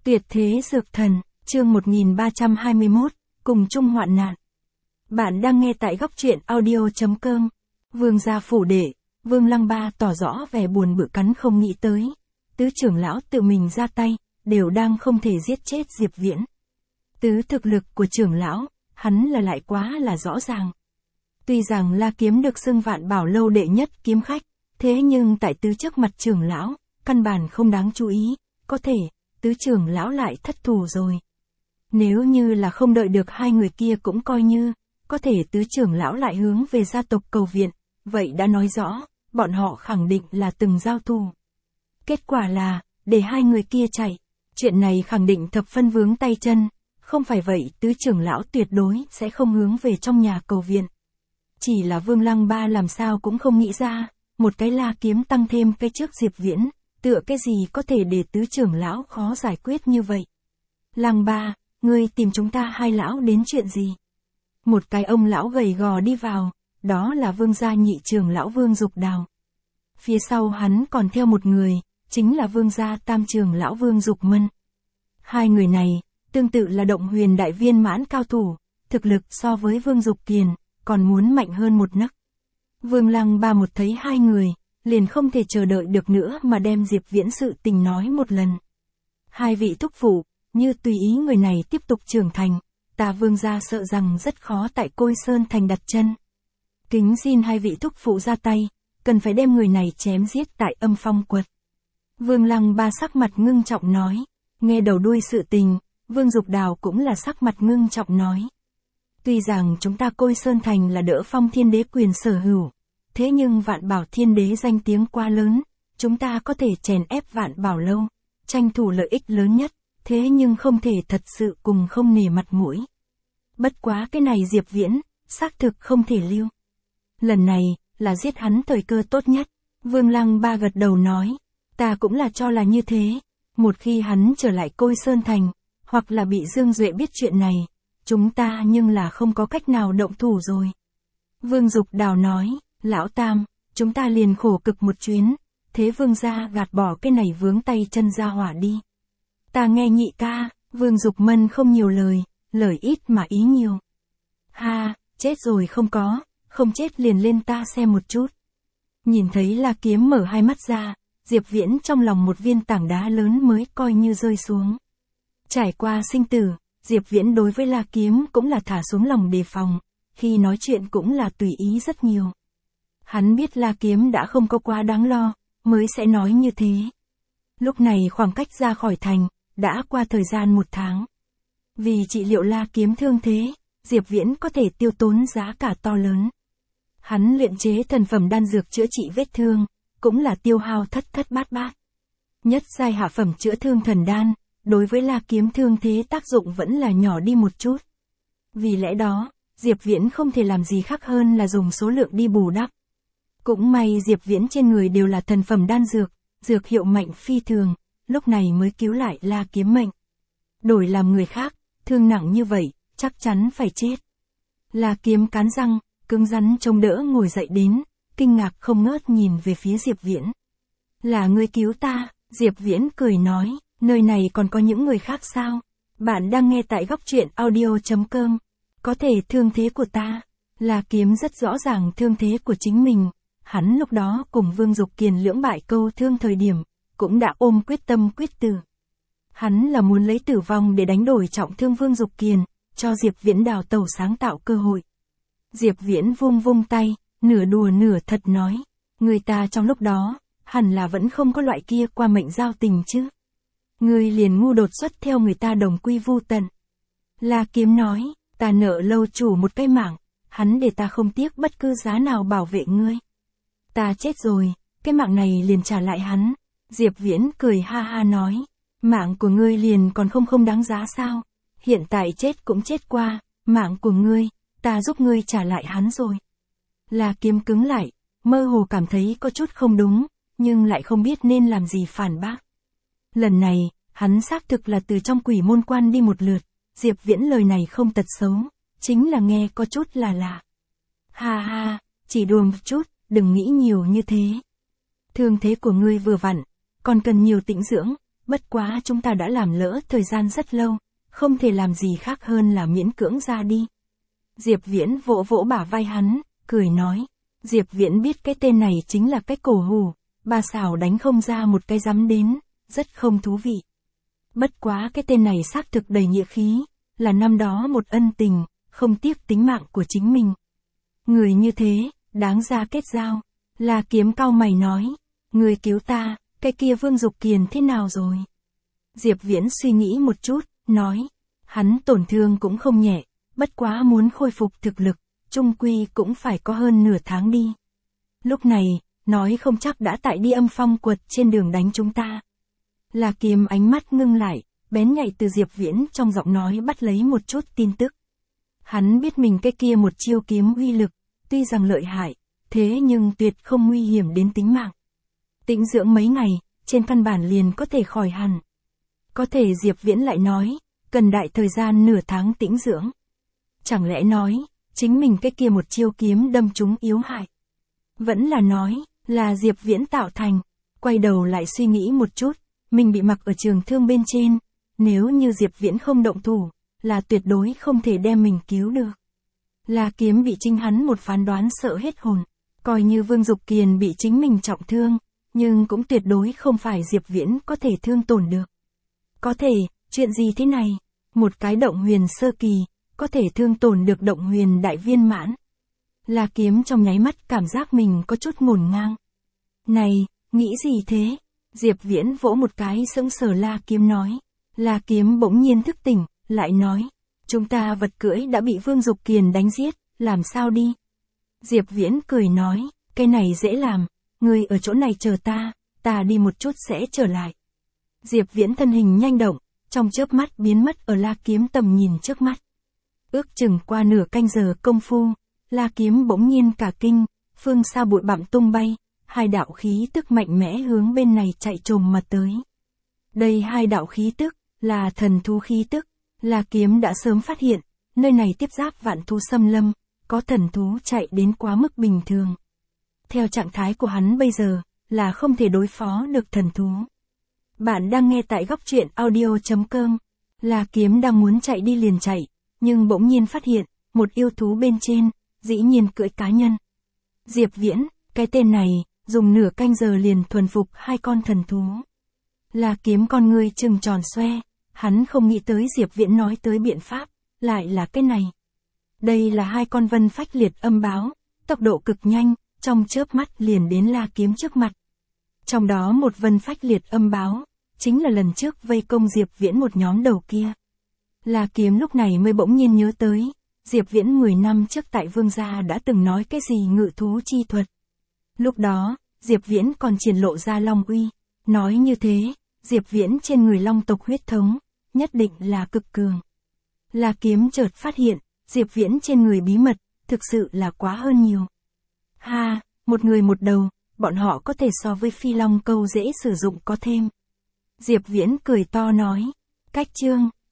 Tuyệt thế dược thần, chương 1321, cùng chung hoạn nạn. Bạn đang nghe tại góc truyện audio.com. Vương gia phủ đệ, Vương Lăng Ba tỏ rõ vẻ buồn bực cắn không nghĩ tới. Tứ trưởng lão tự mình ra tay, đều đang không thể giết chết Diệp Viễn. Tứ thực lực của trưởng lão, hắn là lại quá là rõ ràng. Tuy rằng La Kiếm được xưng Vạn Bảo Lâu đệ nhất kiếm khách, thế nhưng tại tứ trước mặt trưởng lão, căn bản không đáng chú ý, có thể, tứ trưởng lão lại thất thủ rồi. Nếu như là không đợi được hai người kia cũng coi như, có thể tứ trưởng lão lại hướng về gia tộc cầu viện, vậy đã nói rõ, bọn họ khẳng định là từng giao thủ. Kết quả là, để hai người kia chạy, chuyện này khẳng định thập phân vướng tay chân, không phải vậy tứ trưởng lão tuyệt đối sẽ không hướng về trong nhà cầu viện. Chỉ là Vương Lăng Ba làm sao cũng không nghĩ ra, một cái La Kiếm tăng thêm cái trước Diệp Viễn, tựa cái gì có thể để tứ trưởng lão khó giải quyết như vậy. Lăng Ba, ngươi tìm chúng ta hai lão đến chuyện gì? Một cái ông lão gầy gò đi vào, đó là Vương gia nhị trưởng lão Vương Dục Đào. Phía sau hắn còn theo một người, chính là Vương gia tam trưởng lão Vương Dục Mân. Hai người này, tương tự là động huyền đại viên mãn cao thủ, thực lực so với Vương Dục Kiền, còn muốn mạnh hơn một nấc. Vương Lăng Ba một thấy hai người, liền không thể chờ đợi được nữa mà đem Diệp Viễn sự tình nói một lần. Hai vị thúc phụ, như tùy ý người này tiếp tục trưởng thành, ta Vương gia sợ rằng rất khó tại Côi Sơn thành đặt chân. Kính xin hai vị thúc phụ ra tay, cần phải đem người này chém giết tại Âm Phong quật. Vương Lăng Ba sắc mặt ngưng trọng nói, nghe đầu đuôi sự tình, Vương Dục Đào cũng là sắc mặt ngưng trọng nói. Tuy rằng chúng ta Côi Sơn thành là đỡ Phong Thiên Đế quyền sở hữu, thế nhưng Vạn Bảo Thiên Đế danh tiếng quá lớn, chúng ta có thể chèn ép Vạn Bảo Lâu, tranh thủ lợi ích lớn nhất, thế nhưng không thể thật sự cùng không nể mặt mũi. Bất quá cái này Diệp Viễn, xác thực không thể lưu. Lần này, là giết hắn thời cơ tốt nhất. Vương Lăng Ba gật đầu nói, ta cũng là cho là như thế. Một khi hắn trở lại Côi Sơn thành, hoặc là bị Dương Duệ biết chuyện này, chúng ta nhưng là không có cách nào động thủ rồi. Vương Dục Đào nói, lão tam, chúng ta liền khổ cực một chuyến, thế Vương gia gạt bỏ cái này vướng tay chân ra hỏa đi. Ta nghe nhị ca, Vương Dục Mân không nhiều lời ít mà ý nhiều. Ha, chết rồi không chết liền lên ta xem một chút. Nhìn thấy La Kiếm mở hai mắt ra, Diệp Viễn trong lòng một viên tảng đá lớn mới coi như rơi xuống. Trải qua sinh tử, Diệp Viễn đối với La Kiếm cũng là thả xuống lòng đề phòng, khi nói chuyện cũng là tùy ý rất nhiều. Hắn biết La Kiếm đã không có quá đáng lo, mới sẽ nói như thế. Lúc này khoảng cách ra khỏi thành, đã qua thời gian 1 tháng. Vì trị liệu La Kiếm thương thế, Diệp Viễn có thể tiêu tốn giá cả to lớn. Hắn luyện chế thần phẩm đan dược chữa trị vết thương, cũng là tiêu hao thất bát. Nhất giai hạ phẩm chữa thương thần đan, đối với La Kiếm thương thế tác dụng vẫn là nhỏ đi một chút. Vì lẽ đó, Diệp Viễn không thể làm gì khác hơn là dùng số lượng đi bù đắp. Cũng may Diệp Viễn trên người đều là thần phẩm đan dược, dược hiệu mạnh phi thường, lúc này mới cứu lại La Kiếm mệnh. Đổi làm người khác, thương nặng như vậy, chắc chắn phải chết. La Kiếm cắn răng, cứng rắn chống đỡ ngồi dậy đến, kinh ngạc không ngớt nhìn về phía Diệp Viễn. Là ngươi cứu ta, Diệp Viễn cười nói, nơi này còn có những người khác sao? Bạn đang nghe tại góc truyện audio.com. Có thể thương thế của ta, La Kiếm rất rõ ràng thương thế của chính mình. Hắn lúc đó cùng Vương Dục Kiền lưỡng bại câu thương thời điểm, cũng đã ôm quyết tâm quyết tử. Hắn là muốn lấy tử vong để đánh đổi trọng thương Vương Dục Kiền, cho Diệp Viễn đào tẩu sáng tạo cơ hội. Diệp Viễn vung tay, nửa đùa nửa thật nói, người ta trong lúc đó, hẳn là vẫn không có loại kia qua mệnh giao tình chứ. Người liền ngu đột xuất theo người ta đồng quy vu tận. La Kiếm nói, ta nợ lâu chủ một cái mạng, hắn để ta không tiếc bất cứ giá nào bảo vệ ngươi. Ta chết rồi, cái mạng này liền trả lại hắn. Diệp Viễn cười ha ha nói, mạng của ngươi liền còn không đáng giá sao? Hiện tại chết cũng chết qua, mạng của ngươi, ta giúp ngươi trả lại hắn rồi. La Kiếm cứng lại, mơ hồ cảm thấy có chút không đúng, nhưng lại không biết nên làm gì phản bác. Lần này, hắn xác thực là từ trong quỷ môn quan đi một lượt, Diệp Viễn lời này không tật xấu, chính là nghe có chút là lạ. Ha ha, chỉ đùa một chút, đừng nghĩ nhiều như thế. Thương thế của ngươi vừa vặn, còn cần nhiều tĩnh dưỡng, bất quá chúng ta đã làm lỡ thời gian rất lâu, không thể làm gì khác hơn là miễn cưỡng ra đi. Diệp Viễn vỗ vỗ bả vai hắn, cười nói. Diệp Viễn biết cái tên này chính là cái cổ hủ, bà xảo đánh không ra một cái dám đến, rất không thú vị. Bất quá cái tên này xác thực đầy nghĩa khí, là năm đó một ân tình, không tiếc tính mạng của chính mình. Người như thế, đáng ra kết giao. La Kiếm cau mày nói, người cứu ta, cái kia Vương Dục Kiền thế nào rồi? Diệp Viễn suy nghĩ một chút, nói, hắn tổn thương cũng không nhẹ, bất quá muốn khôi phục thực lực, chung quy cũng phải có hơn nửa tháng đi. Lúc này, nói không chắc đã tại đi Âm Phong Quật trên đường đánh chúng ta. La Kiếm ánh mắt ngưng lại, bén nhạy từ Diệp Viễn trong giọng nói bắt lấy một chút tin tức. Hắn biết mình cái kia một chiêu kiếm uy lực, tuy rằng lợi hại, thế nhưng tuyệt không nguy hiểm đến tính mạng. Tĩnh dưỡng mấy ngày, trên căn bản liền có thể khỏi hẳn. Có thể Diệp Viễn lại nói, cần đại thời gian nửa tháng tĩnh dưỡng. Chẳng lẽ nói, chính mình cái kia một chiêu kiếm đâm chúng yếu hại. Vẫn là nói, là Diệp Viễn tạo thành, quay đầu lại suy nghĩ một chút, mình bị mặc ở trường thương bên trên, nếu như Diệp Viễn không động thủ, là tuyệt đối không thể đem mình cứu được. La Kiếm bị chính hắn một phán đoán sợ hết hồn, coi như Vương Dục Kiền bị chính mình trọng thương, nhưng cũng tuyệt đối không phải Diệp Viễn có thể thương tổn được. Có thể, chuyện gì thế này? Một cái động huyền sơ kỳ, có thể thương tổn được động huyền đại viên mãn. La Kiếm trong nháy mắt cảm giác mình có chút ngổn ngang. Này, nghĩ gì thế? Diệp Viễn vỗ một cái sững sờ La Kiếm nói. La Kiếm bỗng nhiên thức tỉnh, lại nói. Chúng ta vật cưỡi đã bị Vương Dục Kiền đánh giết, làm sao đi? Diệp Viễn cười nói, cái này dễ làm, ngươi ở chỗ này chờ ta đi một chút sẽ trở lại. Diệp Viễn thân hình nhanh động, trong chớp mắt biến mất ở La Kiếm tầm nhìn trước mắt. Ước chừng qua nửa canh giờ công phu, La Kiếm bỗng nhiên cả kinh, phương xa bụi bặm tung bay, hai đạo khí tức mạnh mẽ hướng bên này chạy trồm mà tới. Đây hai đạo khí tức, là thần thú khí tức, La Kiếm đã sớm phát hiện, nơi này tiếp giáp vạn thú xâm lâm, có thần thú chạy đến quá mức bình thường. Theo trạng thái của hắn bây giờ, là không thể đối phó được thần thú. Bạn đang nghe tại góc truyện audio.com. La Kiếm đang muốn chạy đi liền chạy, nhưng bỗng nhiên phát hiện, một yêu thú bên trên, dĩ nhiên cưỡi cá nhân. Diệp Viễn, cái tên này, dùng nửa canh giờ liền thuần phục hai con thần thú. La Kiếm con ngươi trừng tròn xoe, hắn không nghĩ tới Diệp Viễn nói tới biện pháp, lại là cái này. Đây là hai con vân phách liệt âm báo, tốc độ cực nhanh, trong chớp mắt liền đến La Kiếm trước mặt. Trong đó một vân phách liệt âm báo, chính là lần trước vây công Diệp Viễn một nhóm đầu kia. La Kiếm lúc này mới bỗng nhiên nhớ tới, Diệp Viễn 10 năm trước tại Vương gia đã từng nói cái gì ngự thú chi thuật. Lúc đó, Diệp Viễn còn triển lộ ra long uy, nói như thế, Diệp Viễn trên người long tộc huyết thống, nhất định là cực cường. La Kiếm chợt phát hiện, Diệp Viễn trên người bí mật, thực sự là quá hơn nhiều. Ha, một người một đầu, bọn họ có thể so với phi long câu dễ sử dụng có thêm. Diệp Viễn cười to nói, cách chương,